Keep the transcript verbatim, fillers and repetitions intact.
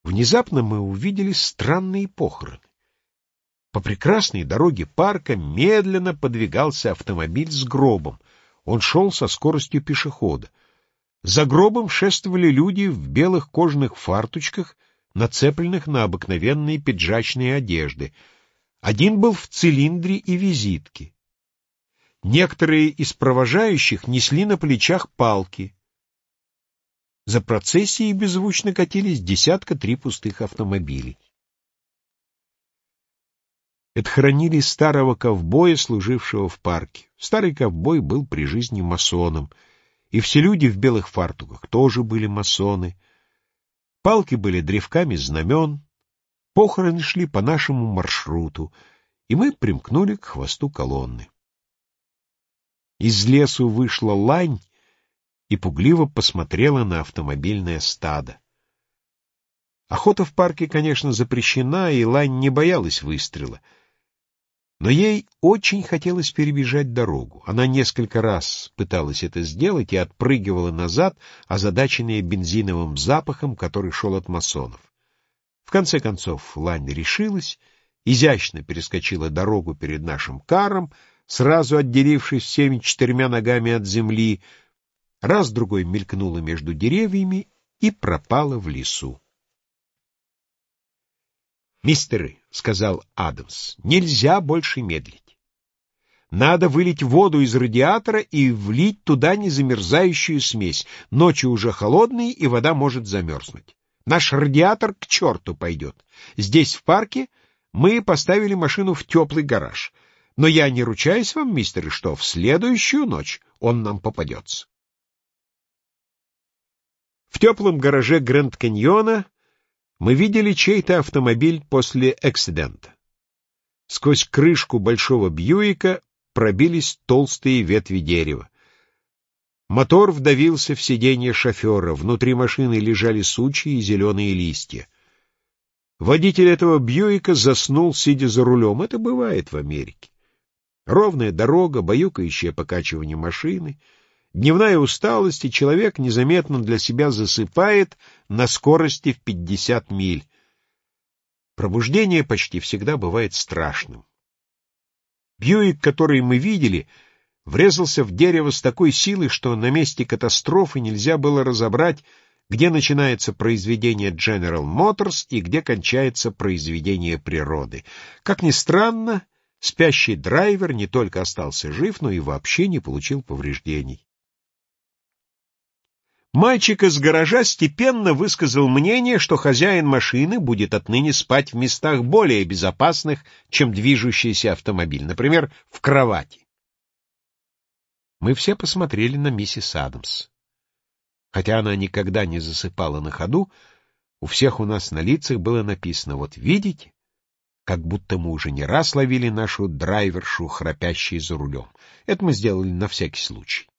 Внезапно мы увидели странные похороны. По прекрасной дороге парка медленно подвигался автомобиль с гробом. Он шел со скоростью пешехода. За гробом шествовали люди в белых кожаных фарточках, нацепленных на обыкновенные пиджачные одежды. Один был в цилиндре и визитке. Некоторые из провожающих несли на плечах палки. За процессией беззвучно катились десятка три пустых автомобилей. Это хоронили старого ковбоя, служившего в парке. Старый ковбой был при жизни масоном, и все люди в белых фартуках тоже были масоны. Палки были древками знамен, похороны шли по нашему маршруту, и мы примкнули к хвосту колонны. Из лесу вышла лань и пугливо посмотрела на автомобильное стадо. Охота в парке, конечно, запрещена, и лань не боялась выстрела. Но ей очень хотелось перебежать дорогу. Она несколько раз пыталась это сделать и отпрыгивала назад, озадаченная бензиновым запахом, который шел от масонов. В конце концов лань решилась, изящно перескочила дорогу перед нашим каром, сразу отделившись всеми четырьмя ногами от земли, раз-другой мелькнула между деревьями и пропала в лесу. «Мистеры», — сказал Адамс, — «нельзя больше медлить. Надо вылить воду из радиатора и влить туда незамерзающую смесь. Ночью уже холодные, и вода может замерзнуть. Наш радиатор к черту пойдет. Здесь, в парке, мы поставили машину в теплый гараж. Но я не ручаюсь вам, мистеры, что в следующую ночь он нам попадется». В теплом гараже Гранд-Каньона мы видели чей-то автомобиль после эксидента. Сквозь крышку большого Бьюика пробились толстые ветви дерева. Мотор вдавился в сиденье шофера, внутри машины лежали сучья и зеленые листья. Водитель этого Бьюика заснул, сидя за рулем. Это бывает в Америке. Ровная дорога, баюкающее покачивание машины, дневная усталость, и человек незаметно для себя засыпает на скорости в пятьдесят миль. Пробуждение почти всегда бывает страшным. Бьюик, который мы видели, врезался в дерево с такой силой, что на месте катастрофы нельзя было разобрать, где начинается произведение General Motors и где кончается произведение природы. Как ни странно, спящий драйвер не только остался жив, но и вообще не получил повреждений. Мальчик из гаража степенно высказал мнение, что хозяин машины будет отныне спать в местах более безопасных, чем движущийся автомобиль, например, в кровати. Мы все посмотрели на миссис Адамс. Хотя она никогда не засыпала на ходу, у всех у нас на лицах было написано: «Вот видите?» Как будто мы уже не раз ловили нашу драйвершу, храпящей за рулем. Это мы сделали на всякий случай.